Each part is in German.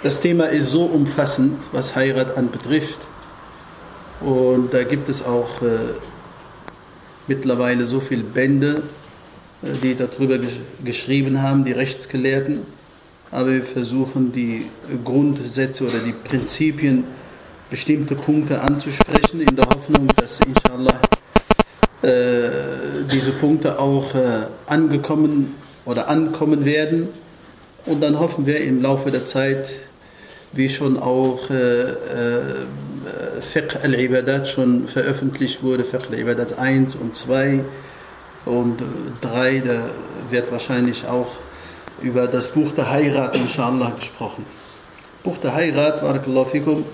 Das Thema ist so umfassend, was Heirat anbetrifft. Und da gibt es auch mittlerweile so viele Bände, die darüber geschrieben haben, die Rechtsgelehrten. Aber wir versuchen die Grundsätze oder die Prinzipien, bestimmte Punkte anzusprechen, in der Hoffnung, dass inshallah diese Punkte auch ankommen werden. Und dann hoffen wir im Laufe der Zeit, wie schon auch Fiqh al-Ibadat schon veröffentlicht wurde, Fiqh al-Ibadat 1 und 2 und 3, da wird wahrscheinlich auch über das Buch der Heirat inshallah gesprochen. Buch der Heirat, barakallahu fikum,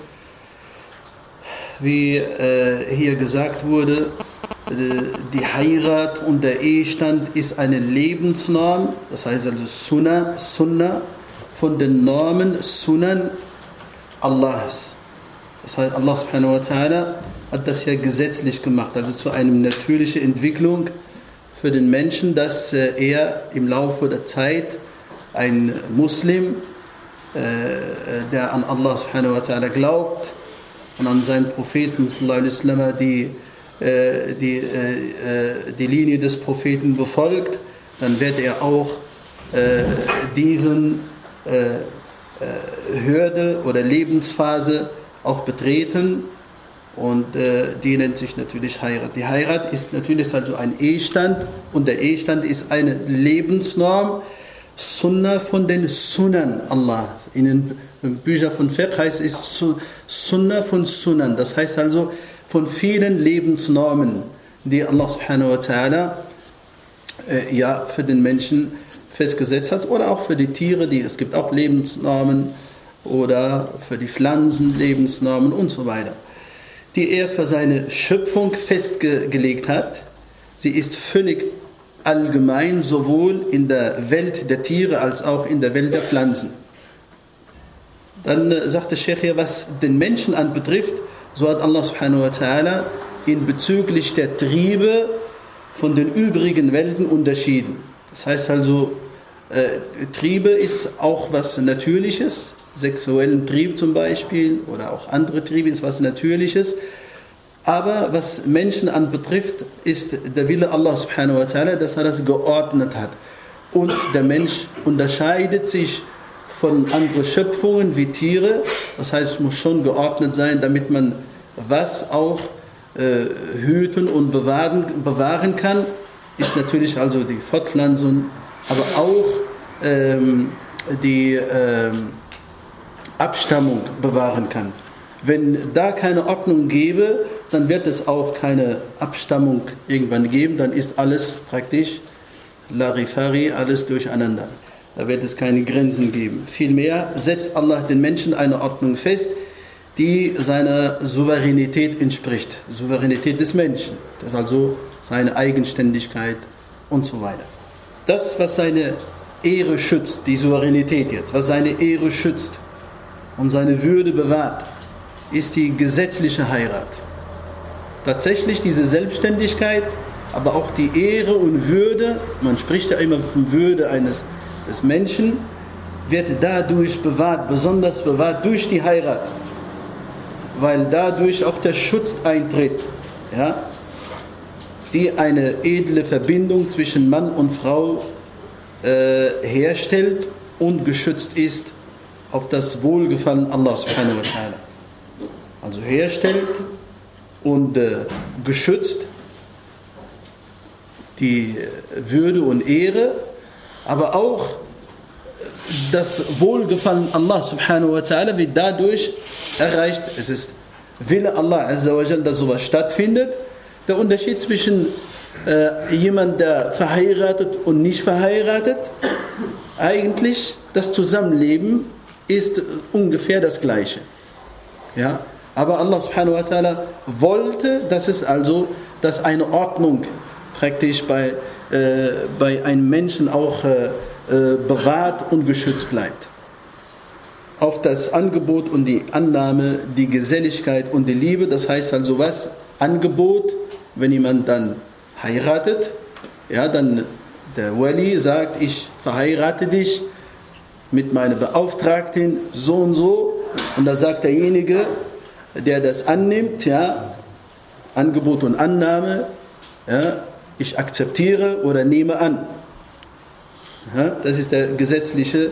wie hier gesagt wurde, die Heirat und der Ehestand ist eine Lebensnorm, das heißt also Sunnah von den Normen, Sunan Allahs. Das heißt, Allah subhanahu wa ta'ala hat das ja gesetzlich gemacht, also zu einer natürlichen Entwicklung für den Menschen, dass er im Laufe der Zeit ein Muslim, der an Allah subhanahu wa ta'ala glaubt und an seinen Propheten sallallahu alaihi wasallam die Linie des Propheten befolgt, dann wird er auch diesen Hürde oder Lebensphase auch betreten und die nennt sich natürlich Heirat. Die Heirat ist natürlich also ein Ehestand und der Ehestand ist eine Lebensnorm, Sunnah von den Sunan Allah. In den Büchern von Fiqh heißt es Sunnah von Sunan, das heißt also von vielen Lebensnormen, die Allah subhanahu wa ta'ala für den Menschen festgesetzt hat oder auch für die Tiere, es gibt auch Lebensnormen oder für die Pflanzen Lebensnormen und so weiter, die er für seine Schöpfung festgelegt hat. Sie ist völlig allgemein, sowohl in der Welt der Tiere als auch in der Welt der Pflanzen. Dann sagt der Sheikh hier, was den Menschen anbetrifft, so hat Allah subhanahu wa ta'ala ihn bezüglich der Triebe von den übrigen Welten unterschieden. Das heißt also, Triebe ist auch was Natürliches, sexuellen Trieb zum Beispiel oder auch andere Triebe ist was Natürliches. Aber was Menschen anbetrifft, ist der Wille Allah subhanahu wa ta'ala, dass er das geordnet hat. Und der Mensch unterscheidet sich von anderen Schöpfungen wie Tiere. Das heißt, es muss schon geordnet sein, damit man was auch hüten und bewahren kann. Ist natürlich also die Fortpflanzung, aber auch die Abstammung bewahren kann. Wenn da keine Ordnung gäbe, dann wird es auch keine Abstammung irgendwann geben, dann ist alles praktisch Larifari, alles durcheinander. Da wird es keine Grenzen geben. Vielmehr setzt Allah den Menschen eine Ordnung fest, die seiner Souveränität entspricht. Souveränität des Menschen. Das ist also seine Eigenständigkeit und so weiter. Das, was seine Ehre schützt, die Souveränität jetzt, was seine Ehre schützt und seine Würde bewahrt, ist die gesetzliche Heirat. Tatsächlich diese Selbstständigkeit, aber auch die Ehre und Würde, man spricht ja immer von Würde des Menschen, wird dadurch bewahrt, besonders bewahrt durch die Heirat, weil dadurch auch der Schutz eintritt, ja, die eine edle Verbindung zwischen Mann und Frau herstellt und geschützt ist auf das Wohlgefallen Allah subhanahu wa ta'ala. Also herstellt und geschützt die Würde und Ehre, aber auch das Wohlgefallen Allah subhanahu wa ta'ala wird dadurch erreicht. Es ist Wille Allah azza wa jal, dass sowas stattfindet. Der Unterschied zwischen jemand, der verheiratet und nicht verheiratet, eigentlich das Zusammenleben ist ungefähr das Gleiche. Ja? Aber Allah subhanahu wa ta'ala wollte, dass eine Ordnung praktisch bei einem Menschen auch bewahrt und geschützt bleibt. Auf das Angebot und die Annahme, die Geselligkeit und die Liebe, das heißt also was? Angebot, wenn jemand dann heiratet, ja, dann der Wali sagt, ich verheirate dich mit meiner Beauftragten so und so. Und da sagt derjenige, der das annimmt, ja, Angebot und Annahme, ja, ich akzeptiere oder nehme an. Ja, das ist der gesetzliche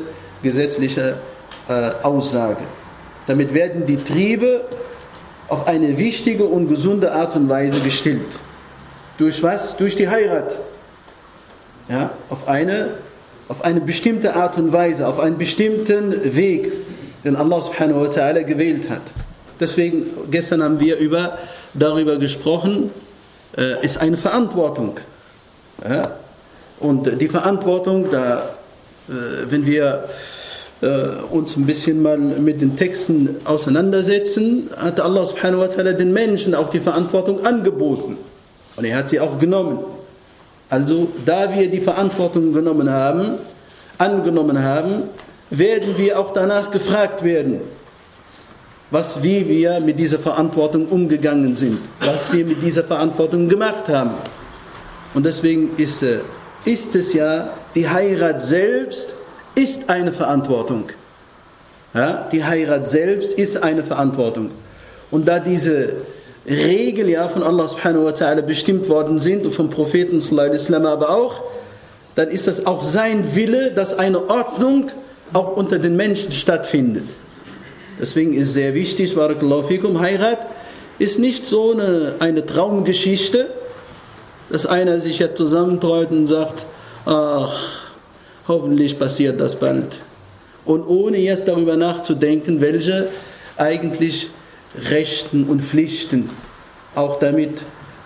Aussage. Damit werden die Triebe auf eine wichtige und gesunde Art und Weise gestillt. Durch was? Durch die Heirat. Ja, auf eine bestimmte Art und Weise, auf einen bestimmten Weg, den Allah subhanahu wa ta'ala gewählt hat. Deswegen, gestern haben wir darüber gesprochen, ist eine Verantwortung. Ja? Und die Verantwortung, wenn wir uns ein bisschen mal mit den Texten auseinandersetzen, hat Allah subhanahu wa ta'ala den Menschen auch die Verantwortung angeboten. Und er hat sie auch genommen. Also, da wir die Verantwortung angenommen haben, werden wir auch danach gefragt werden, wie wir mit dieser Verantwortung umgegangen sind, was wir mit dieser Verantwortung gemacht haben. Und deswegen ist es ja, die Heirat selbst ist eine Verantwortung. Ja, die Heirat selbst ist eine Verantwortung. Und da diese Regeln ja von Allah subhanahu wa ta'ala bestimmt worden sind und vom Propheten sallallahu alaihi wasallam aber auch, dann ist das auch sein Wille, dass eine Ordnung auch unter den Menschen stattfindet. Deswegen ist sehr wichtig, barakallahu fikum, Heirat ist nicht so eine Traumgeschichte, dass einer sich jetzt zusammentreut und sagt, ach, hoffentlich passiert das bald. Und ohne jetzt darüber nachzudenken, welche eigentlich Rechten und Pflichten auch damit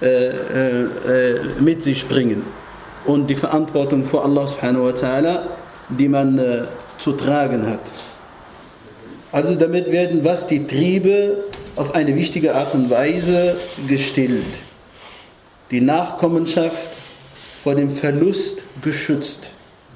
mit sich bringen. Und die Verantwortung vor Allah subhanahu wa ta'ala, die man zu tragen hat. Also damit werden die Triebe auf eine wichtige Art und Weise gestillt. Die Nachkommenschaft vor dem Verlust geschützt.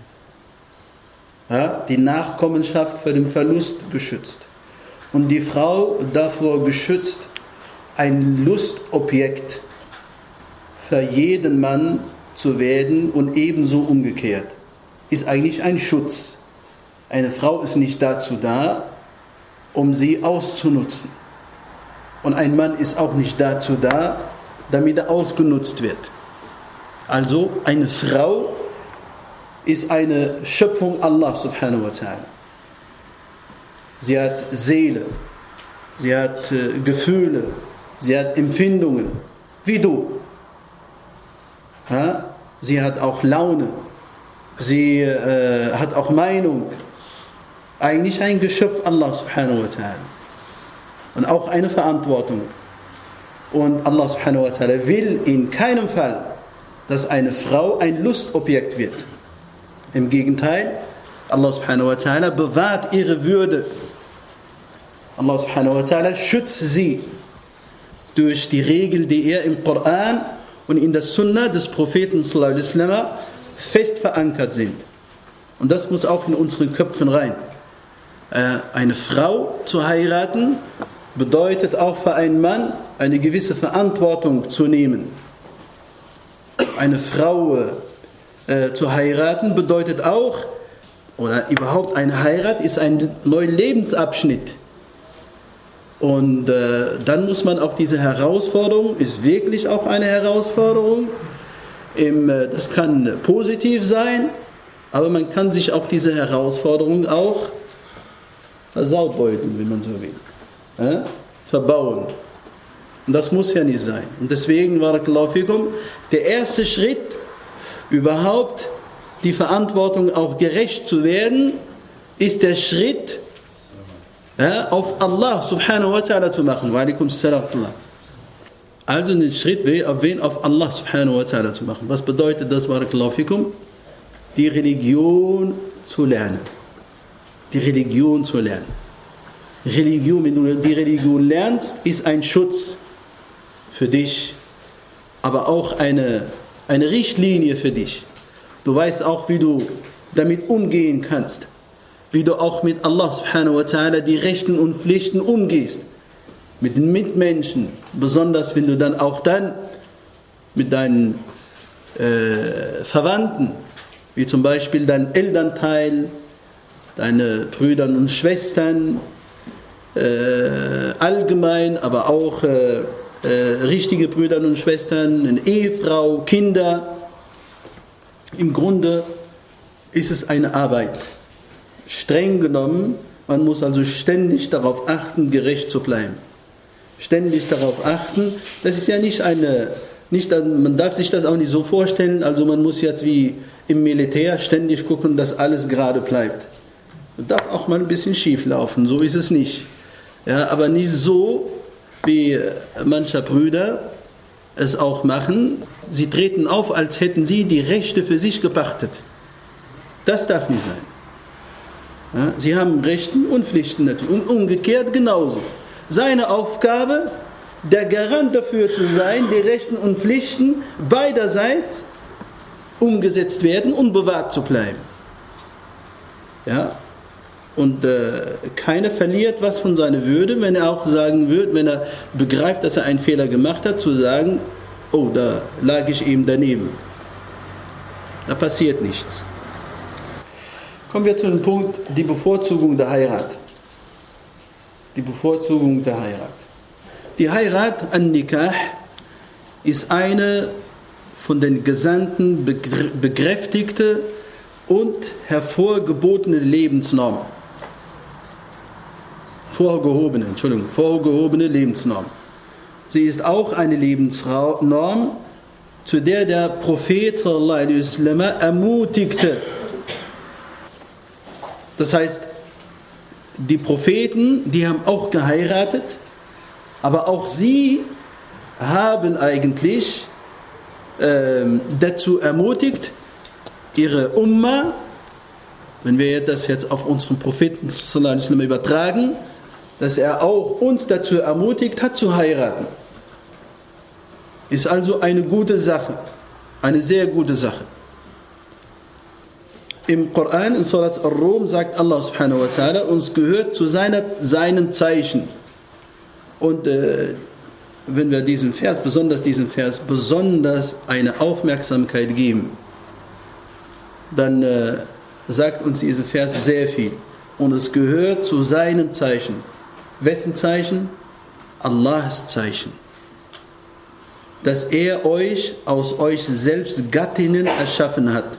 Ja, die Nachkommenschaft vor dem Verlust geschützt. Und die Frau davor geschützt, ein Lustobjekt für jeden Mann zu werden und ebenso umgekehrt. Ist eigentlich ein Schutz. Eine Frau ist nicht dazu da, um sie auszunutzen. Und ein Mann ist auch nicht dazu da, damit er ausgenutzt wird. Also eine Frau ist eine Schöpfung Allah subhanahu wa ta'ala. Sie hat Seele, sie hat Gefühle, sie hat Empfindungen, wie du. Ja? Sie hat auch Laune, sie hat auch Meinung. Eigentlich ein Geschöpf Allah subhanahu wa ta'ala. Und auch eine Verantwortung. Und Allah subhanahu wa ta'ala will in keinem Fall, dass eine Frau ein Lustobjekt wird. Im Gegenteil, Allah subhanahu wa ta'ala bewahrt ihre Würde. Allah subhanahu wa ta'ala schützt sie durch die Regeln, die er im Koran und in der Sunna des Propheten sallallahu alaihi wasallam fest verankert sind. Und das muss auch in unseren Köpfen rein. Eine Frau zu heiraten bedeutet auch für einen Mann eine gewisse Verantwortung zu nehmen. Eine Frau zu heiraten bedeutet auch, oder überhaupt eine Heirat ist ein neuer Lebensabschnitt. Und dann muss man auch diese Herausforderung, ist wirklich auch eine Herausforderung, das kann positiv sein, aber man kann sich auch diese Herausforderung auch versaubeuteln, wenn man so will. Verbauen. Und das muss ja nicht sein. Und deswegen, barakallahu fikum, der erste Schritt, überhaupt die Verantwortung auch gerecht zu werden, ist der Schritt, auf Allah subhanahu wa ta'ala zu machen. Wa alaikum assalam. Also den Schritt auf Allah subhanahu wa ta'ala zu machen. Was bedeutet das, barakallahu fikum? Die Religion zu lernen. Die Religion zu lernen. Religion, wenn du die Religion lernst, ist ein Schutz für dich, aber auch eine Richtlinie für dich. Du weißt auch, wie du damit umgehen kannst, wie du auch mit Allah subhanahu wa ta'ala die Rechten und Pflichten umgehst, mit den Mitmenschen, besonders wenn du dann auch mit deinen Verwandten, wie zum Beispiel dein Elternteil, deine Brüder und Schwestern, allgemein, aber auch richtige Brüder und Schwestern, eine Ehefrau, Kinder. Im Grunde ist es eine Arbeit. Streng genommen, man muss also ständig darauf achten, gerecht zu bleiben. Ständig darauf achten, das ist ja man darf sich das auch nicht so vorstellen, also man muss jetzt wie im Militär ständig gucken, dass alles gerade bleibt. Man darf auch mal ein bisschen schief laufen, so ist es nicht. Ja, aber nicht so, wie mancher Brüder es auch machen. Sie treten auf, als hätten sie die Rechte für sich gepachtet. Das darf nicht sein. Ja, sie haben Rechte und Pflichten natürlich. Und umgekehrt genauso. Seine Aufgabe, der Garant dafür zu sein, die Rechten und Pflichten beiderseits umgesetzt werden und bewahrt zu bleiben. Ja? Und keiner verliert was von seiner Würde, wenn er auch sagen wird, wenn er begreift, dass er einen Fehler gemacht hat, zu sagen, oh, da lag ich eben daneben. Da passiert nichts. Kommen wir zu dem Punkt, die Bevorzugung der Heirat. Die Bevorzugung der Heirat. Die Heirat, an-Nikah, ist eine von den Gesandten bekräftigte und hervorgebotene Lebensnorm. Vorgehobene Lebensnorm. Sie ist auch eine Lebensnorm, zu der der Prophet sallallahu alaihi wasallam ermutigte. Das heißt, die Propheten, die haben auch geheiratet, aber auch sie haben eigentlich dazu ermutigt, ihre Umma, wenn wir das jetzt auf unseren Propheten sallallahu alaihi wasallam übertragen, dass er auch uns dazu ermutigt hat, zu heiraten. Ist also eine gute Sache, eine sehr gute Sache. Im Koran, in Surat Ar-Rum, sagt Allah subhanahu wa ta'ala, uns gehört zu seinen Zeichen. Und wenn wir diesem Vers besonders eine Aufmerksamkeit geben, dann sagt uns dieser Vers sehr viel. Und es gehört zu seinen Zeichen. Wessen Zeichen? Allahs Zeichen. Dass er euch aus euch selbst Gattinnen erschaffen hat.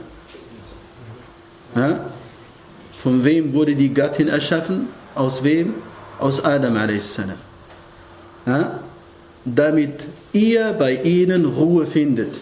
Ja? Von wem wurde die Gattin erschaffen? Aus wem? Aus Adam a.s. Ja? Damit ihr bei ihnen Ruhe findet.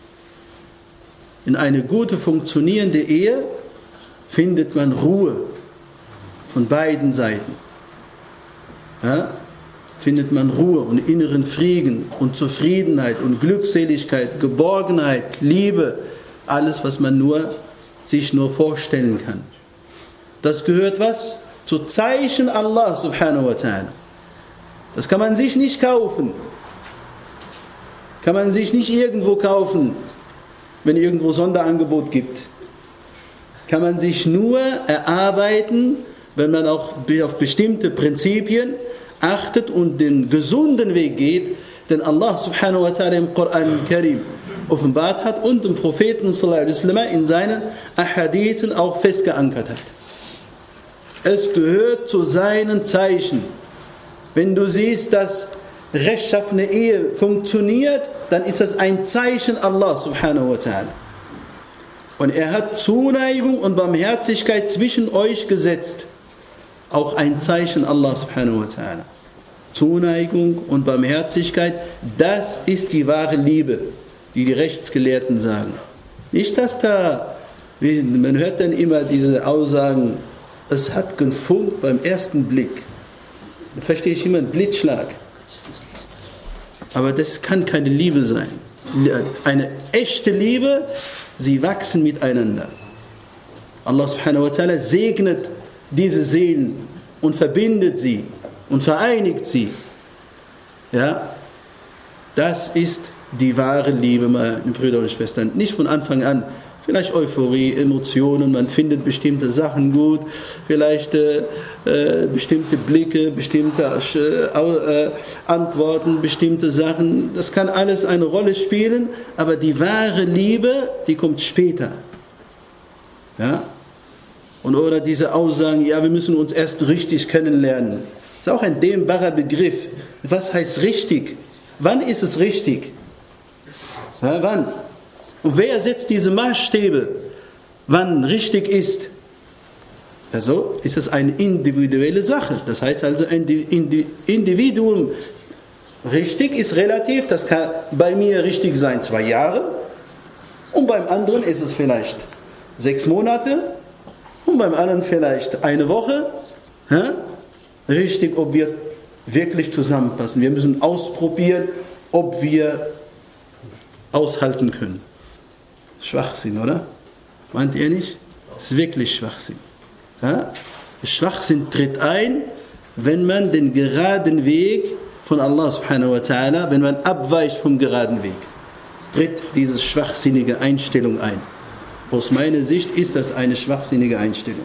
In eine gute funktionierende Ehe findet man Ruhe von beiden Seiten. Ja? Findet man Ruhe und inneren Frieden und Zufriedenheit und Glückseligkeit, Geborgenheit, Liebe, alles, was man sich nur vorstellen kann. Das gehört was? Zu Zeichen Allah subhanahu wa ta'ala. Das kann man sich nicht kaufen. Kann man sich nicht irgendwo kaufen, wenn irgendwo Sonderangebot gibt. Kann man sich nur erarbeiten, wenn man auch auf bestimmte Prinzipien achtet und den gesunden Weg geht, den Allah subhanahu wa ta'ala im Koran Karim offenbart hat und den Propheten sallallahu alaihi wasallam in seinen Ahadithen auch festgeankert hat. Es gehört zu seinen Zeichen. Wenn du siehst, dass rechtschaffene Ehe funktioniert, dann ist das ein Zeichen Allah subhanahu wa ta'ala. Und er hat Zuneigung und Barmherzigkeit zwischen euch gesetzt. Auch ein Zeichen Allah subhanahu wa ta'ala. Zuneigung und Barmherzigkeit, das ist die wahre Liebe, die die Rechtsgelehrten sagen. Nicht, dass man hört dann immer diese Aussagen, es hat gefunkt beim ersten Blick. Da verstehe ich immer einen Blitzschlag. Aber das kann keine Liebe sein. Eine echte Liebe, sie wachsen miteinander. Allah subhanahu wa ta'ala segnet diese Seelen und verbindet sie und vereinigt sie. Ja, das ist die wahre Liebe, meine Brüder und Schwestern. Nicht von Anfang an, vielleicht Euphorie, Emotionen, man findet bestimmte Sachen gut, vielleicht bestimmte Blicke, bestimmte Antworten, bestimmte Sachen. Das kann alles eine Rolle spielen, aber die wahre Liebe, die kommt später. Ja? Und oder diese Aussagen, ja, wir müssen uns erst richtig kennenlernen. Das ist auch ein dehnbarer Begriff. Was heißt richtig? Wann ist es richtig? Ja, wann? Und wer setzt diese Maßstäbe, wann richtig ist? Also ist es eine individuelle Sache. Das heißt also, ein Individuum, richtig ist relativ, das kann bei mir richtig sein 2 Jahre und beim anderen ist es vielleicht 6 Monate und beim anderen vielleicht 1 Woche. Ja? Richtig, ob wir wirklich zusammenpassen. Wir müssen ausprobieren, ob wir aushalten können. Schwachsinn, oder? Meint ihr nicht? Das ist wirklich Schwachsinn. Ja? Schwachsinn tritt ein, wenn man den geraden Weg von Allah subhanahu wa ta'ala, wenn man abweicht vom geraden Weg, tritt diese schwachsinnige Einstellung ein. Aus meiner Sicht ist das eine schwachsinnige Einstellung.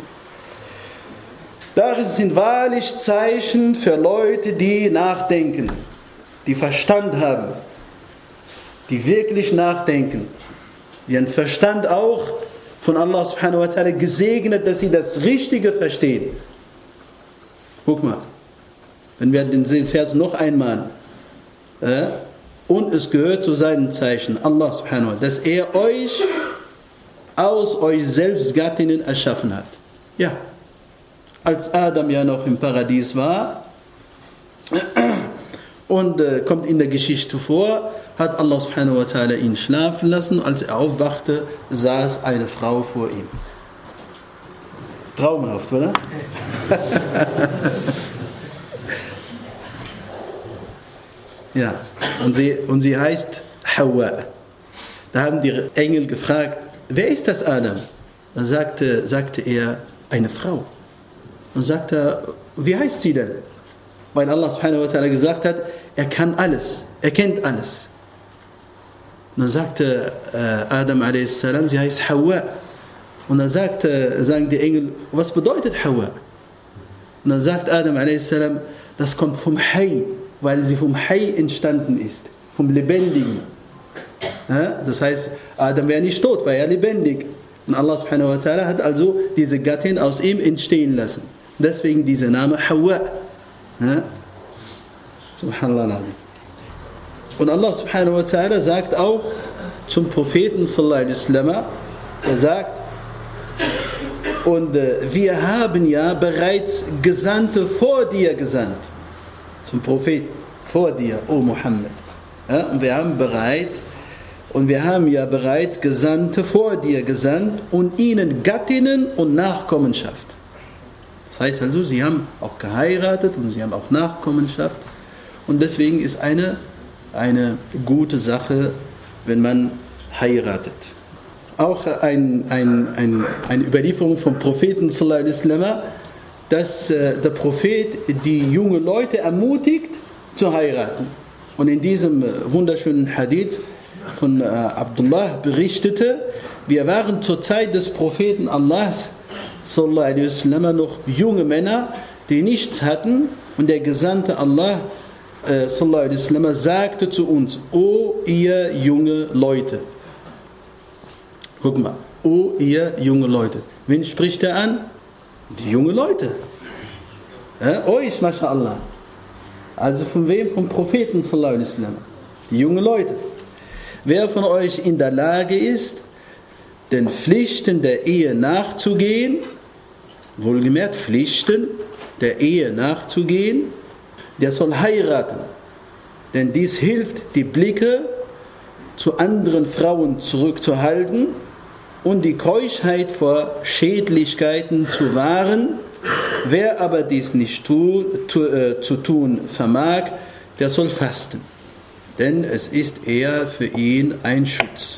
Das sind wahrlich Zeichen für Leute, die nachdenken, die Verstand haben, die wirklich nachdenken, die einen Verstand auch von Allah subhanahu wa ta'ala gesegnet, dass sie das Richtige verstehen. Guck mal, wenn wir den Vers noch einmal, und es gehört zu seinen Zeichen, Allah subhanahu wa ta'ala, dass er euch aus euch selbst Gattinnen erschaffen hat. Ja, als Adam ja noch im Paradies war und kommt in der Geschichte vor, hat Allah subhanahu wa ta'ala ihn schlafen lassen. Als er aufwachte, saß eine Frau vor ihm. Traumhaft, oder? Ja, und sie heißt Hawa. Da haben die Engel gefragt, wer ist das Adam? Da sagte er, eine Frau. Und sagte, wie heißt sie denn? Weil Allah subhanahu wa ta'ala gesagt hat, er kann alles, er kennt alles. Und dann sagte Adam a.s., sie heißt Hawa. Und dann sagen die Engel, was bedeutet Hawa? Und dann sagt Adam a.s., das kommt vom Hay, weil sie vom Hay entstanden ist, vom Lebendigen. Ja, das heißt, Adam wäre nicht tot, war ja lebendig. Und Allah subhanahu wa ta'ala hat also diese Gattin aus ihm entstehen lassen. Deswegen dieser Name Hawa. Ja? Subhanallah. Und Allah subhanahu wa ta'ala sagt auch zum Propheten sallallahu alaihi wasallam, er sagt, und wir haben ja bereits Gesandte vor dir gesandt. Zum Propheten vor dir, O Muhammad. Ja? Und wir haben ja bereits Gesandte vor dir gesandt und ihnen Gattinnen und Nachkommenschaft. Das heißt also, sie haben auch geheiratet und sie haben auch Nachkommenschaft. Und deswegen ist eine gute Sache, wenn man heiratet. Auch eine Überlieferung vom Propheten sallallahu alaihi wasallam, dass der Prophet die jungen Leute ermutigt zu heiraten. Und in diesem wunderschönen Hadith von Abdullah berichtete, wir waren zur Zeit des Propheten Allahs sallallahu alaihi wasallam noch junge Männer, die nichts hatten, und der Gesandte Allah sallallahu alaihi wasallam sagte zu uns, O ihr junge Leute. Guck mal, O ihr junge Leute. Wen spricht er an? Die jungen Leute. Euch, mashallah. Also von wem? Vom Propheten sallallahu alaihi wasallam. Die jungen Leute. Wer von euch in der Lage ist, den Pflichten der Ehe nachzugehen, wohlgemerkt Pflichten der Ehe nachzugehen, der soll heiraten. Denn dies hilft, die Blicke zu anderen Frauen zurückzuhalten und die Keuschheit vor Schädlichkeiten zu wahren. Wer aber dies nicht zu tun vermag, der soll fasten. Denn es ist eher für ihn ein Schutz.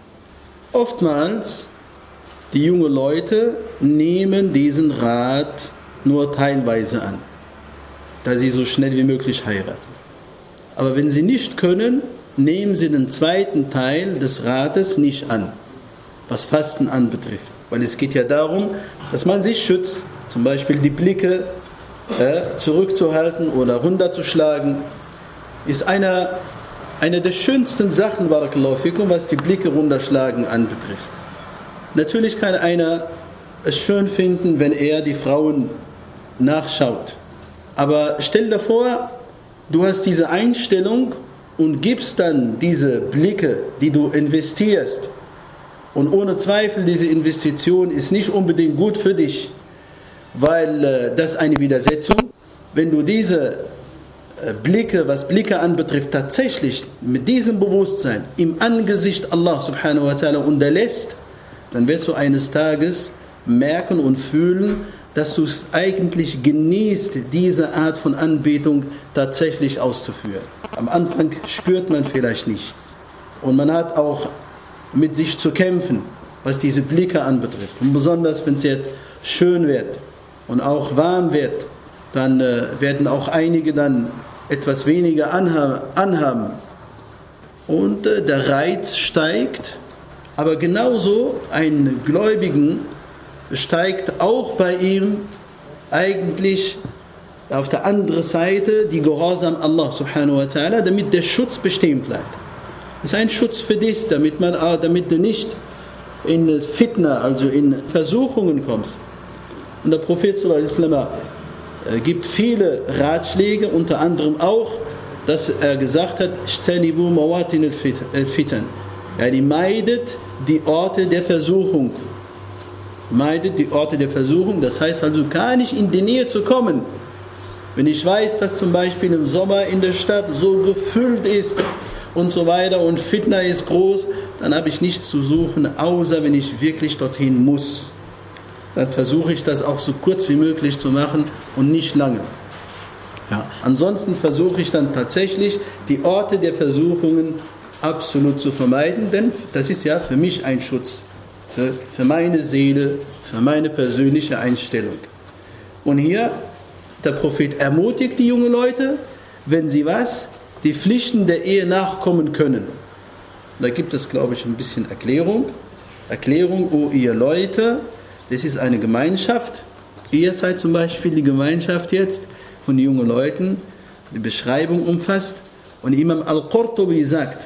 Oftmals, die jungen Leute nehmen diesen Rat nur teilweise an, da sie so schnell wie möglich heiraten. Aber wenn sie nicht können, nehmen sie den zweiten Teil des Rates nicht an, was Fasten anbetrifft. Weil es geht ja darum, dass man sich schützt, zum Beispiel die Blicke zurückzuhalten oder runterzuschlagen, ist eine der schönsten Sachen, barakallahu fikum, was die Blicke runterschlagen anbetrifft. Natürlich kann einer es schön finden, wenn er die Frauen nachschaut. Aber stell dir vor, du hast diese Einstellung und gibst dann diese Blicke, die du investierst. Und ohne Zweifel, diese Investition ist nicht unbedingt gut für dich, weil das ist eine Widersetzung. Wenn du diese Blicke, was Blicke anbetrifft, tatsächlich mit diesem Bewusstsein im Angesicht Allah subhanahu wa ta'ala unterlässt, dann wirst du eines Tages merken und fühlen, dass du es eigentlich genießt, diese Art von Anbetung tatsächlich auszuführen. Am Anfang spürt man vielleicht nichts. Und man hat auch mit sich zu kämpfen, was diese Blicke anbetrifft. Und besonders, wenn es jetzt schön wird und auch warm wird, dann werden auch einige dann etwas weniger anhaben. Und der Reiz steigt. Aber genauso ein Gläubigen steigt auch bei ihm eigentlich auf der anderen Seite die Gehorsam Allah subhanahu wa ta'ala, damit der Schutz bestehen bleibt. Das ist ein Schutz für dich, damit du nicht in Fitna, also in Versuchungen kommst. Und der Prophet sallallahu alaihi wasallam gibt viele Ratschläge, unter anderem auch, dass er gesagt hat, ijtanibu mawatin al-fitan. Yani meidet die Orte der Versuchung. Meidet die Orte der Versuchung, das heißt also gar nicht in die Nähe zu kommen. Wenn ich weiß, dass zum Beispiel im Sommer in der Stadt so gefüllt ist und so weiter und Fitna ist groß, dann habe ich nichts zu suchen, außer wenn ich wirklich dorthin muss. Dann versuche ich das auch so kurz wie möglich zu machen und nicht lange. Ja. Ansonsten versuche ich dann tatsächlich die Orte der Versuchungen absolut zu vermeiden, denn das ist ja für mich ein Schutz, für meine Seele, für meine persönliche Einstellung. Und hier, der Prophet ermutigt die jungen Leute, wenn sie die Pflichten der Ehe nachkommen können. Da gibt es, glaube ich, ein bisschen Erklärung. Oh ihr Leute, das ist eine Gemeinschaft. Ihr seid zum Beispiel die Gemeinschaft jetzt von jungen Leuten. Die Beschreibung umfasst. Und Imam Al-Qurtubi sagt,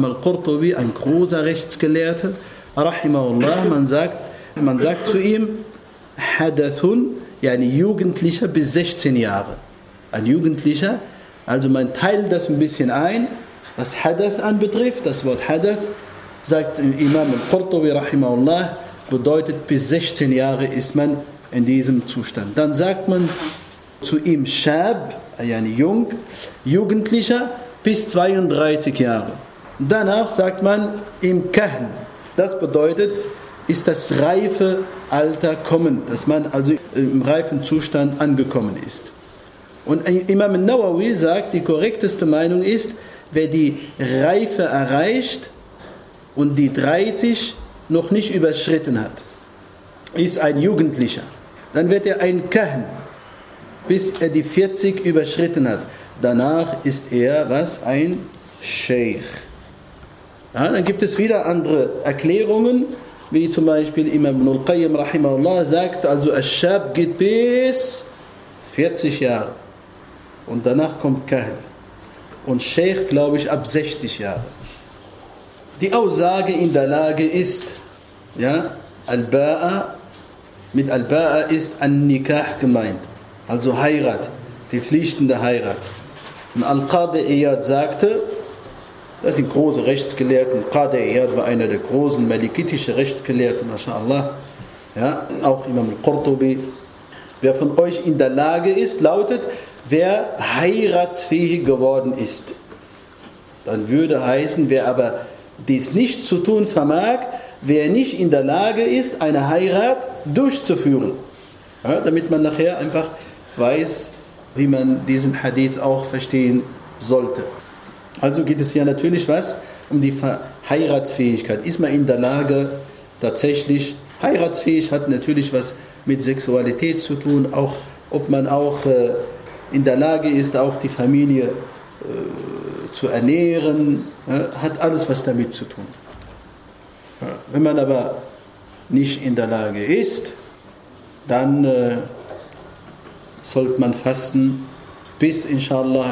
ein großer Rechtsgelehrter, rahimahullah, man sagt zu ihm, Hadathun, ein Jugendlicher bis 16 Jahre. Ein Jugendlicher, also man teilt das ein bisschen ein, was Hadath anbetrifft. Das Wort Hadath, sagt Imam Al-Qurtubi, rahimahullah, bedeutet bis 16 Jahre ist man in diesem Zustand. Dann sagt man zu ihm Shab, ein Jugendlicher, bis 32 Jahre. Danach sagt man im Kahn. Das bedeutet, ist das reife Alter kommen, dass man also im reifen Zustand angekommen ist. Und Imam al-Nawawi sagt, die korrekteste Meinung ist, wer die Reife erreicht und die 30 noch nicht überschritten hat, ist ein Jugendlicher. Dann wird er ein Kahn, bis er die 40 überschritten hat. Danach ist er ein Sheikh. Ja, dann gibt es wieder andere Erklärungen, wie zum Beispiel Imam Ibn al-Qayyim rahimahullah sagt, also Ash-Shab geht bis 40 Jahre und danach kommt Kahn. Und Sheikh, glaube ich, ab 60 Jahre. Die Aussage in der Lage ist, ja, Al-Ba'a, mit Al-Ba'a ist An-Nikah gemeint, also Heirat, die Pflichten der Heirat. Und Al-Qadi Iyad sagte, das sind große Rechtsgelehrten, Qadi Iyad war einer der großen malikitischen Rechtsgelehrten, mashallah, ja, auch Imam Al-Qurtubi. Wer von euch in der Lage ist, lautet, wer heiratsfähig geworden ist. Dann würde heißen, wer aber dies nicht zu tun vermag, wer nicht in der Lage ist, eine Heirat durchzuführen. Ja, damit man nachher einfach weiß, wie man diesen Hadith auch verstehen sollte. Also geht es hier natürlich um die Heiratsfähigkeit. Ist man in der Lage, tatsächlich, heiratsfähig hat natürlich was mit Sexualität zu tun, auch ob man auch in der Lage ist, auch die Familie zu ernähren, hat alles was damit zu tun. Wenn man aber nicht in der Lage ist, dann sollte man fasten, bis inshallah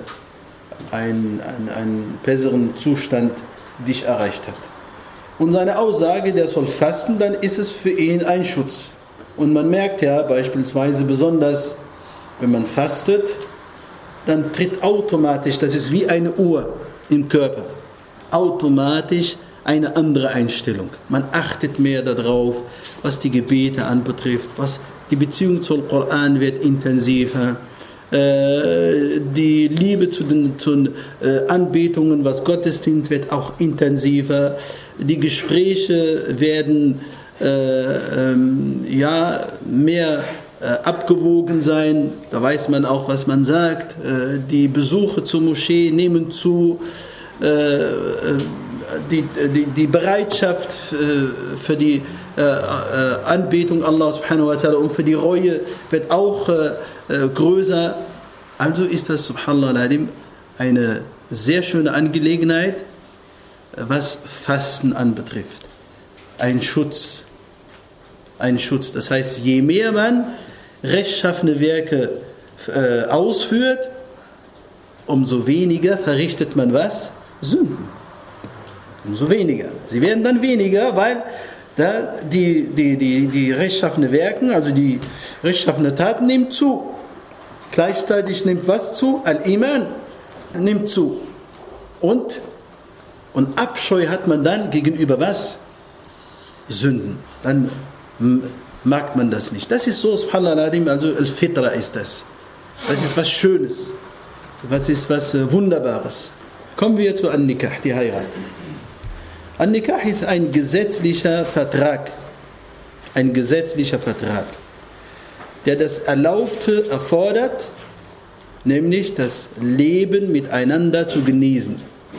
einen besseren Zustand dich erreicht hat. Und seine Aussage, der soll fasten, dann ist es für ihn ein Schutz. Und man merkt ja beispielsweise besonders, wenn man fastet, dann tritt automatisch, das ist wie eine Uhr im Körper, automatisch eine andere Einstellung. Man achtet mehr darauf, was die Gebete anbetrifft, was die Beziehung zum Koran wird intensiver, die Liebe zu den Anbetungen, was Gottesdienst wird auch intensiver, die Gespräche werden mehr abgewogen sein, da weiß man auch, was man sagt, die Besuche zur Moschee nehmen zu, die Bereitschaft für die Anbetung Allah subhanahu wa ta'ala und für die Reue wird auch größer. Also ist das subhanallah eine sehr schöne Angelegenheit, was Fasten anbetrifft. Ein Schutz. Das heißt, je mehr man rechtschaffene Werke ausführt, umso weniger verrichtet man was? Sünden. Umso weniger. Sie werden dann weniger, weil da die rechtschaffene Werken, also die rechtschaffene Taten nimmt zu. Gleichzeitig nimmt was zu? Al-Iman nimmt zu. Und Abscheu hat man dann gegenüber was? Sünden. Dann mag man das nicht. Das ist so, subhanallah, also Al-Fitra ist das. Das ist was Schönes. Das ist was Wunderbares. Kommen wir zu An-Nikah, die Heirat. An-Nikah ist ein gesetzlicher Vertrag. Ein gesetzlicher Vertrag, der das Erlaubte erfordert, nämlich das Leben miteinander zu genießen.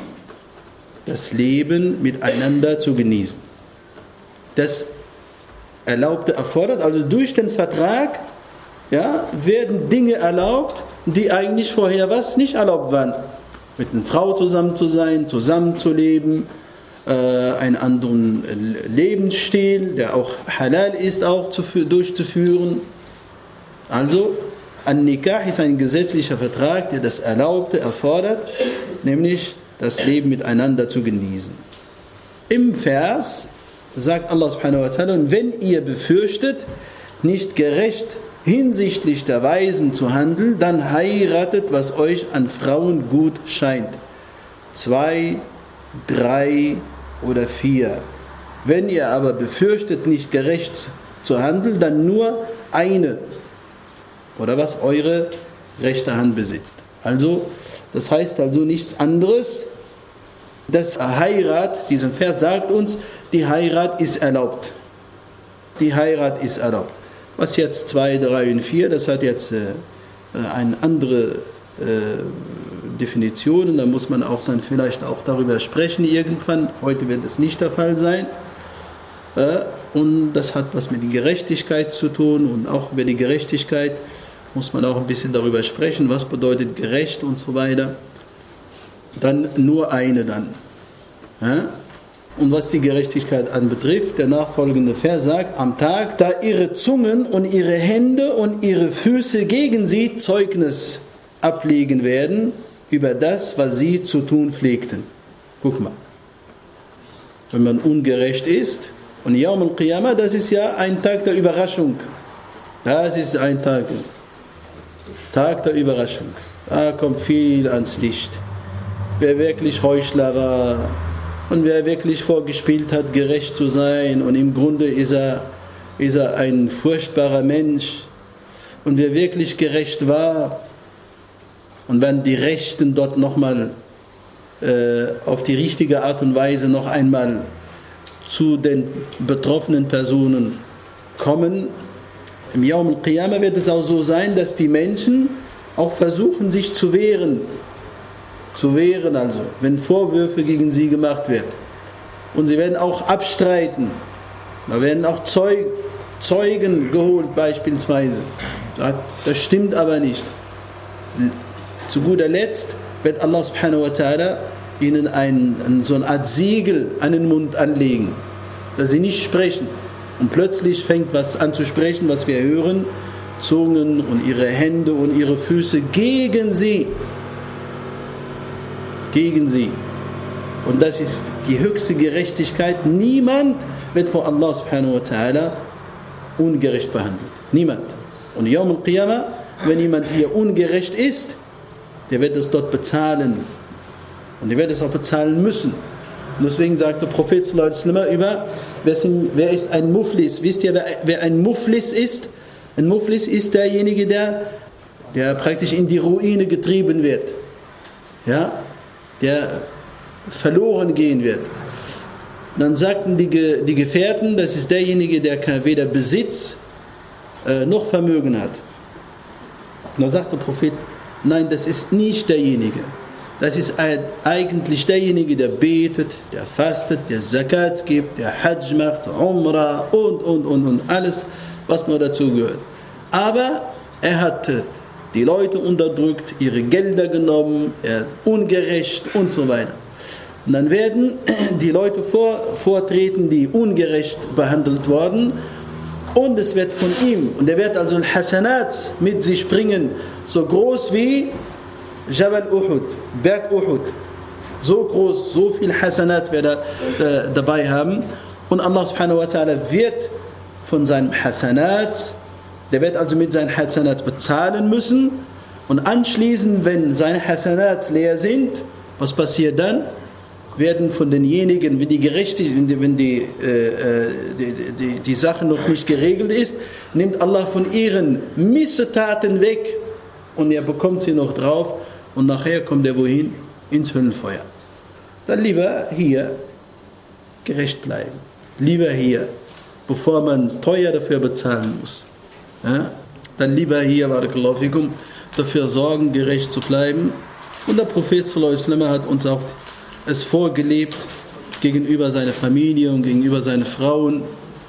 Das Leben miteinander zu genießen. Das Erlaubte erfordert, also durch den Vertrag werden Dinge erlaubt, die eigentlich vorher was nicht erlaubt waren. Mit einer Frau zusammen zu sein, zusammenzuleben, einen anderen Lebensstil, der auch halal ist, auch durchzuführen. Also, An-Nikah ist ein gesetzlicher Vertrag, der das Erlaubte erfordert, nämlich das Leben miteinander zu genießen. Im Vers sagt Allah subhanahu wa ta'ala, und wenn ihr befürchtet, nicht gerecht hinsichtlich der Weisen zu handeln, dann heiratet, was euch an Frauen gut scheint. 2, 3 oder 4. Wenn ihr aber befürchtet, nicht gerecht zu handeln, dann nur eine oder was eure rechte Hand besitzt. Also, das heißt also nichts anderes. Das Heirat, dieser Vers sagt uns, die Heirat ist erlaubt. Die Heirat ist erlaubt. Was jetzt 2, 3 und 4, das hat jetzt eine andere Definition. Da muss man auch dann vielleicht auch darüber sprechen irgendwann. Heute wird es nicht der Fall sein. Und das hat was mit der Gerechtigkeit zu tun. Und auch über die Gerechtigkeit muss man auch ein bisschen darüber sprechen. Was bedeutet gerecht und so weiter. Dann nur eine dann. Und was die Gerechtigkeit anbetrifft, der nachfolgende Vers sagt, am Tag, da ihre Zungen und ihre Hände und ihre Füße gegen sie Zeugnis ablegen werden über das, was sie zu tun pflegten. Guck mal, wenn man ungerecht ist, und Yawm al-Qiyamah, das ist ja ein Tag der Überraschung. Das ist ein Tag der Überraschung. Da kommt viel ans Licht. Wer wirklich Heuchler war und wer wirklich vorgespielt hat, gerecht zu sein, und im Grunde ist er ein furchtbarer Mensch, und wer wirklich gerecht war, und wenn die Rechten dort nochmal auf die richtige Art und Weise noch einmal zu den betroffenen Personen kommen, im Yawm al-Qiyamah wird es auch so sein, dass die Menschen auch versuchen, sich zu wehren. Zu wehren also, wenn Vorwürfe gegen sie gemacht werden. Und sie werden auch abstreiten. Da werden auch Zeugen geholt beispielsweise. Das stimmt aber nicht. Zu guter Letzt wird Allah subhanahu wa ta'ala ihnen so eine Art Siegel an den Mund anlegen, dass sie nicht sprechen. Und plötzlich fängt was an zu sprechen, was wir hören. Zungen und ihre Hände und ihre Füße gegen sie. Gegen sie. Und das ist die höchste Gerechtigkeit. Niemand wird vor Allah subhanahu wa ta'ala ungerecht behandelt. Niemand. Und Yawm al-Qiyamah, wenn jemand hier ungerecht ist, der wird es dort bezahlen. Und der wird es auch bezahlen müssen. Und deswegen sagt der Prophet sallallahu alaihi wasallam wer ist ein Muflis? Wisst ihr, wer ein Muflis ist? Ein Muflis ist derjenige, der praktisch in die Ruine getrieben wird. Ja? Der verloren gehen wird. Dann sagten die Gefährten, das ist derjenige, der weder Besitz noch Vermögen hat. Und dann sagt der Prophet, nein, das ist nicht derjenige. Das ist eigentlich derjenige, der betet, der fastet, der Zakat gibt, der Hajj macht, Umrah und alles, was nur dazu gehört. Aber er hat die Leute unterdrückt, ihre Gelder genommen, er ungerecht und so weiter. Und dann werden die Leute vortreten, die ungerecht behandelt wurden, und es wird von ihm, und er wird also Al-Hasanat mit sich bringen, so groß wie Jabal Uhud, Berg Uhud. So groß, so viel Hasanat wird er dabei haben. Und Allah subhanahu wa ta'ala wird von seinem Hasanat, der wird also mit seinen Hasanat bezahlen müssen. Und anschließend, wenn seine Hasanat leer sind, was passiert dann? Werden von denjenigen, wenn die Sache noch nicht geregelt ist, nimmt Allah von ihren Missetaten weg und er bekommt sie noch drauf und nachher kommt er wohin? Ins Höllenfeuer. Dann lieber hier gerecht bleiben. Lieber hier, bevor man teuer dafür bezahlen muss. Ja? Dann lieber hier, barakallahu fikum, dafür sorgen, gerecht zu bleiben. Und der Prophet sallallahu alaihi wasallam hat uns auch es vorgelebt gegenüber seiner Familie und gegenüber seinen Frauen,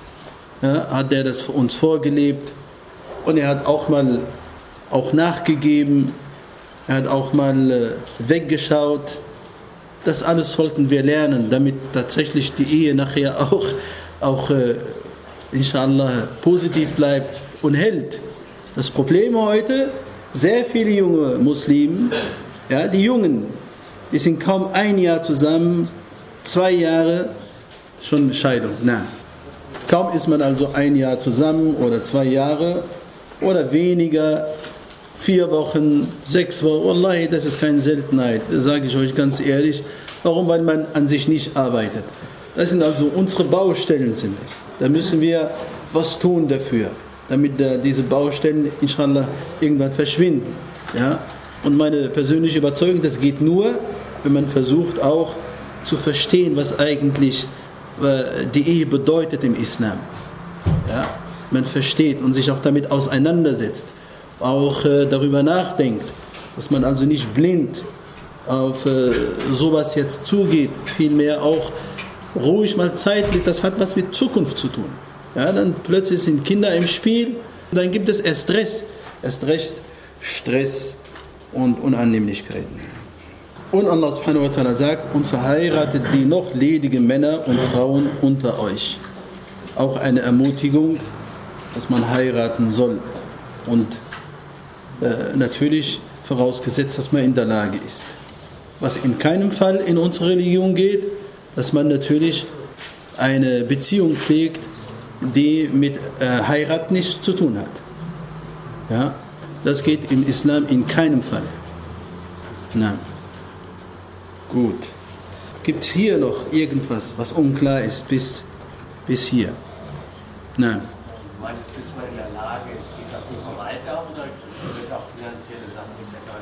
ja, hat er das für uns vorgelebt und er hat auch mal nachgegeben, er hat auch mal weggeschaut. Das alles sollten wir lernen, damit tatsächlich die Ehe nachher auch inshallah positiv bleibt und hält. Das Problem heute, sehr viele junge Muslime, ja, die Jungen, die sind kaum ein Jahr zusammen, 2 Jahre, schon Scheidung. Nein. Kaum ist man also ein Jahr zusammen oder 2 Jahre oder weniger, 4 Wochen, 6 Wochen. Wallahi, das ist keine Seltenheit, das sage ich euch ganz ehrlich. Warum? Weil man an sich nicht arbeitet. Das sind also unsere Baustellen sind das. Da müssen wir was tun dafür, damit diese Baustellen inshallah irgendwann verschwinden. Ja? Und meine persönliche Überzeugung, das geht nur, wenn man versucht auch zu verstehen, was eigentlich die Ehe bedeutet im Islam. Ja? Man versteht und sich auch damit auseinandersetzt, auch darüber nachdenkt, dass man also nicht blind auf sowas jetzt zugeht, vielmehr auch ruhig mal zeitlich, das hat was mit Zukunft zu tun. Ja, dann plötzlich sind Kinder im Spiel, dann gibt es erst recht Stress und Unannehmlichkeiten. Und Allah subhanahu wa ta'ala sagt, und verheiratet die noch ledigen Männer und Frauen unter euch. Auch eine Ermutigung, dass man heiraten soll. Und natürlich vorausgesetzt, dass man in der Lage ist. Was in keinem Fall in unserer Religion geht, dass man natürlich eine Beziehung pflegt, die mit Heirat nichts zu tun hat. Ja? Das geht im Islam in keinem Fall. Nein. Gut. Gibt es hier noch irgendwas, was unklar ist bis hier? Nein. Du meinst, bis man in der Lage ist, geht das nur vom Alter aus oder wird auch finanzielle Sachen etc.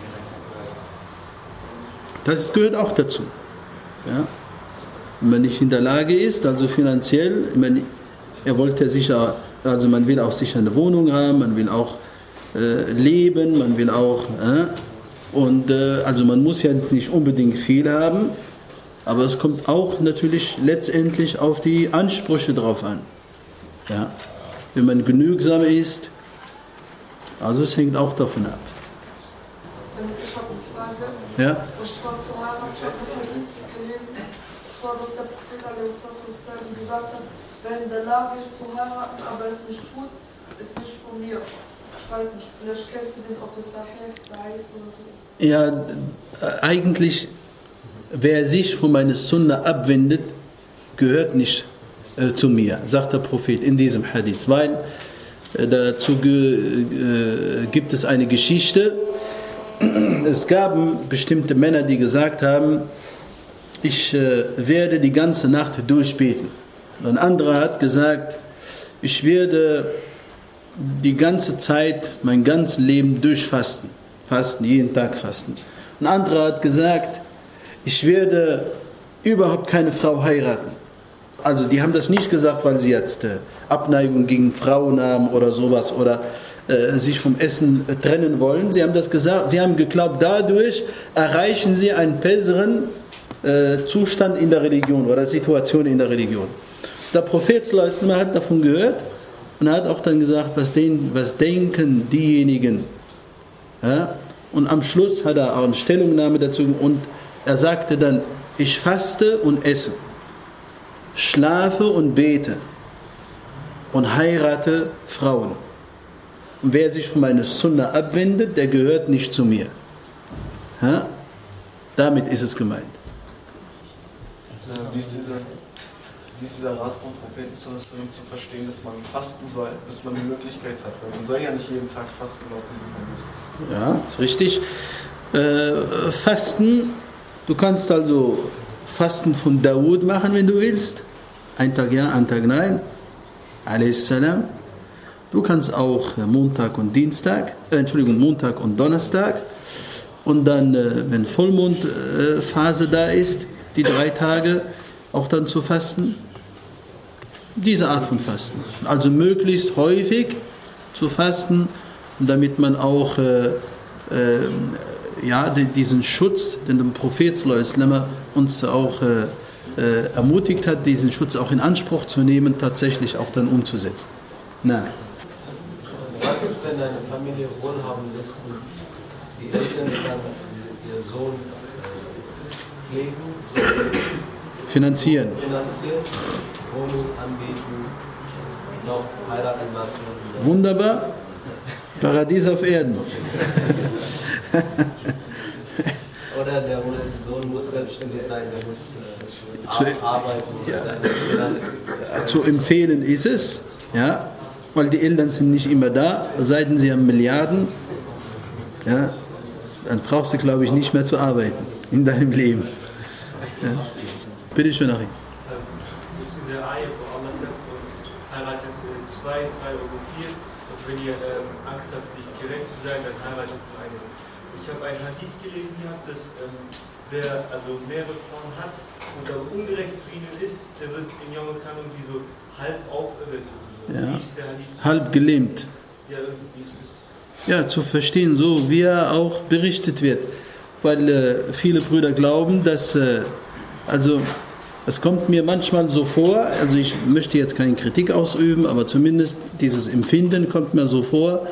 Das gehört auch dazu. Ja? Wenn man nicht in der Lage ist, also finanziell, er wollte sicher, also man will auch sicher eine Wohnung haben, man will auch leben, man will auch, also man muss ja nicht unbedingt viel haben, aber es kommt auch natürlich letztendlich auf die Ansprüche drauf an. Ja? Wenn man genügsam ist, also es hängt auch davon ab. Ich habe eine Frage. Ja? Ich war zu Heirat, ich habe ein Hadith gelesen, dass der Prophet gesagt hat, wer in der Lage ist zu heiraten, aber es nicht tut, ist nicht von mir. Ich weiß nicht, vielleicht kennst du den, ob das Sahih oder so ist. Ja, eigentlich, wer sich von meiner Sunna abwendet, gehört nicht zu mir, sagt der Prophet in diesem Hadith, weil dazu gibt es eine Geschichte. Es gab bestimmte Männer, die gesagt haben, ich werde die ganze Nacht durchbeten. Und ein anderer hat gesagt, ich werde die ganze Zeit, mein ganzes Leben durchfasten. Fasten, jeden Tag fasten. Ein anderer hat gesagt, ich werde überhaupt keine Frau heiraten. Also die haben das nicht gesagt, weil sie jetzt Abneigung gegen Frauen haben oder sowas oder sich vom Essen trennen wollen. Sie haben das gesagt, sie haben geglaubt, dadurch erreichen sie einen besseren Zustand in der Religion oder Situation in der Religion. Der Prophet hat davon gehört und hat auch dann gesagt, was denken diejenigen. Ja? Und am Schluss hat er auch eine Stellungnahme dazu und er sagte dann, ich faste und esse, schlafe und bete und heirate Frauen. Und wer sich von meiner Sunna abwendet, der gehört nicht zu mir. Ja? Damit ist es gemeint. Wie ist dieser Rat vom Propheten zu verstehen, dass man fasten soll, bis man die Möglichkeit hat? Weil man soll ja nicht jeden Tag fasten laut diesem Hadith. Ja, ist richtig. Fasten, du kannst also Fasten von Dawud machen, wenn du willst. Ein Tag ja, ein Tag nein. a.s. Du kannst auch Montag und Donnerstag. Und dann, wenn Vollmondphase da ist, die 3 Tage auch dann zu fasten. Diese Art von Fasten. Also möglichst häufig zu fasten, damit man auch diesen Schutz, den der Prophet uns auch ermutigt hat, diesen Schutz auch in Anspruch zu nehmen, tatsächlich auch dann umzusetzen. Na. Was ist, wenn eine Familie wohlhabend ist und die Eltern dann ihr Sohn pflegen, finanzieren, Wohnung anbieten, noch heiraten lassen? Wunderbar. Paradies auf Erden. Oder der Sohn muss selbstständig sein, der muss arbeiten. Ja. Zu empfehlen ist es, ja, weil die Eltern sind nicht immer da, sei denn sie haben Milliarden, ja, dann brauchst du, glaube ich, nicht mehr zu arbeiten in deinem Leben. Ja. Bitte schön, Achim. Das ist in der Ayah, wo Allah sagt, heiratet 2, 3 oder 4 und wenn ihr Angst habt, nicht gerecht zu sein, dann heiratet zu einem. Ich habe einen Hadith gelesen gehabt, dass wer also mehrere Frauen hat und aber ungerecht zu ihnen ist, der wird in Yom Kippur die so halb auferweckt. Ja. Halb gelähmt. Ja, irgendwie ist es. Ja, zu verstehen, so wie er auch berichtet wird. Weil viele Brüder glauben, dass, es kommt mir manchmal so vor, also ich möchte jetzt keine Kritik ausüben, aber zumindest dieses Empfinden kommt mir so vor,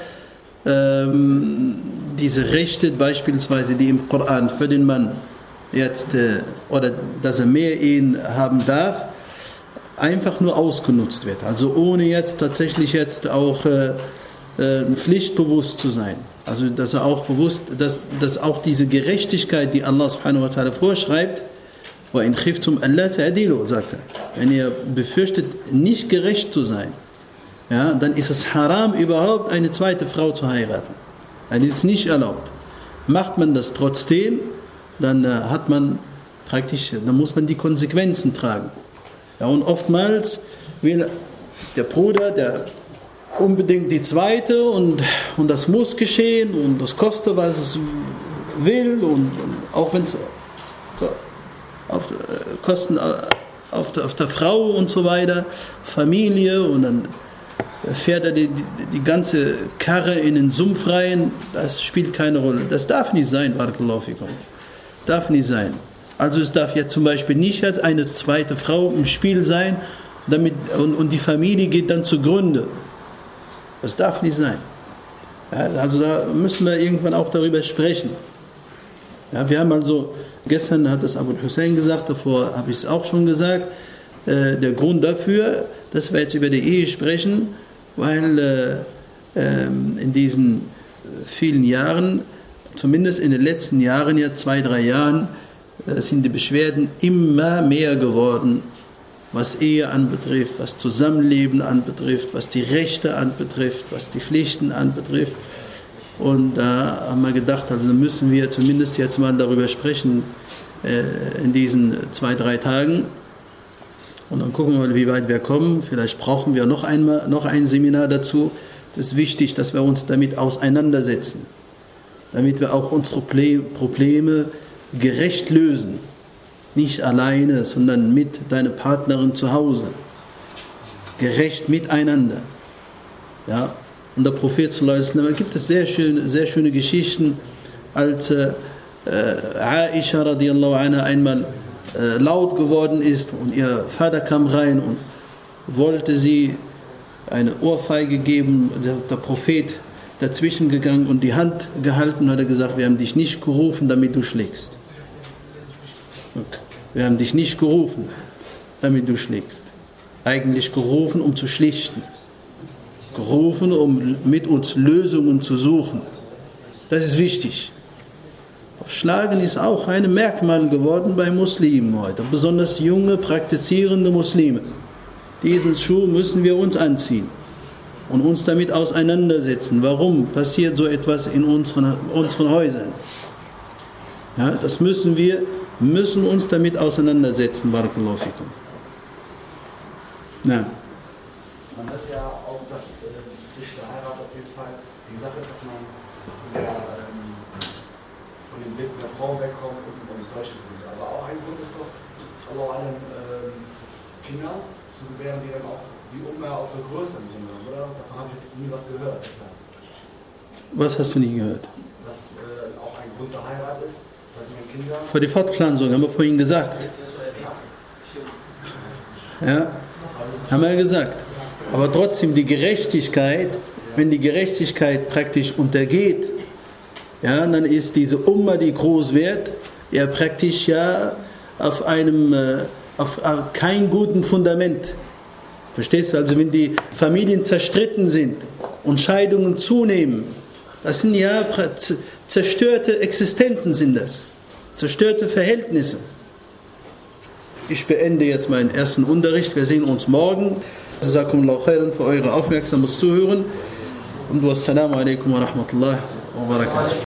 diese Rechte beispielsweise, die im Koran für den Mann jetzt, oder dass er mehr Ehen haben darf, einfach nur ausgenutzt wird. Also ohne jetzt tatsächlich jetzt auch pflichtbewusst zu sein. Also dass er auch bewusst, dass auch diese Gerechtigkeit, die Allah subhanahu wa ta'ala vorschreibt, وَإِنْ خِفْتُمْ أَلَّا تَعْدِلُوا, sagt er. Wenn ihr befürchtet, nicht gerecht zu sein, ja, dann ist es haram, überhaupt eine zweite Frau zu heiraten. Dann ist es nicht erlaubt. Macht man das trotzdem, dann hat man praktisch, dann muss man die Konsequenzen tragen. Ja, und oftmals will der Bruder, der unbedingt die zweite und das muss geschehen und das kostet, was es will und auch wenn es auf Kosten auf der Frau und so weiter, Familie, und dann fährt er die ganze Karre in den Sumpf rein, das spielt keine Rolle. Das darf nicht sein, Barakallahu fikum. Darf nicht sein. Also es darf jetzt zum Beispiel nicht als eine zweite Frau im Spiel sein, und die Familie geht dann zugrunde. Das darf nicht sein. Ja, also da müssen wir irgendwann auch darüber sprechen. Ja, wir haben also, gestern hat das Abu Hussein gesagt, davor habe ich es auch schon gesagt, der Grund dafür, dass wir jetzt über die Ehe sprechen, weil in diesen vielen Jahren, zumindest in den letzten Jahren, ja 2, 3 Jahren, sind die Beschwerden immer mehr geworden, was Ehe anbetrifft, was Zusammenleben anbetrifft, was die Rechte anbetrifft, was die Pflichten anbetrifft. Und da haben wir gedacht, also müssen wir zumindest jetzt mal darüber sprechen in diesen 2-3 Tagen. Und dann gucken wir mal, wie weit wir kommen. Vielleicht brauchen wir noch ein Seminar dazu. Es ist wichtig, dass wir uns damit auseinandersetzen, damit wir auch unsere Probleme gerecht lösen. Nicht alleine, sondern mit deiner Partnerin zu Hause. Gerecht miteinander. Ja? Und der Prophet sallallahu alaihi wasallam, gibt es sehr schöne Geschichten, als Aisha radiallahu anha einmal laut geworden ist und ihr Vater kam rein und wollte sie eine Ohrfeige geben. Der Prophet dazwischen gegangen und die Hand gehalten und hat gesagt, wir haben dich nicht gerufen, damit du schlägst. Okay. Wir haben dich nicht gerufen, damit du schlägst. Eigentlich gerufen, um zu schlichten. Gerufen, um mit uns Lösungen zu suchen. Das ist wichtig. Schlagen ist auch ein Merkmal geworden bei Muslimen heute, besonders junge, praktizierende Muslime. Diesen Schuh müssen wir uns anziehen und uns damit auseinandersetzen. Warum passiert so etwas in unseren Häusern? Ja, das müssen uns damit auseinandersetzen. Barakallahu fikum. Ja. Man hat ja auch das Pflicht der Heirat auf jeden Fall. Die Sache ist, dass man von dem Blick der Frau wegkommt und solche Dinge. Aber auch ein Grund ist doch, aber allem Kinder zu gebären, die dann auch die Umkehr auch vergrößern, oder? Davon habe ich jetzt nie was gehört. Was hast du nie gehört? Was auch ein Grund der Heirat ist, dass man Kinder... Für die Fortpflanzung, haben wir vorhin gesagt. Ja, haben wir gesagt. Aber trotzdem die Gerechtigkeit, wenn die Gerechtigkeit praktisch untergeht, ja, dann ist diese Umma, die groß wird, ja praktisch ja auf kein guten Fundament. Verstehst du? Also wenn die Familien zerstritten sind und Scheidungen zunehmen, das sind ja zerstörte Existenzen, sind das. Zerstörte Verhältnisse. Ich beende jetzt meinen ersten Unterricht. Wir sehen uns morgen. Jazakumullahu khairan für eure aufmerksames Zuhören. Und wassalamu alaikum wa rahmatullahi wa barakatuh.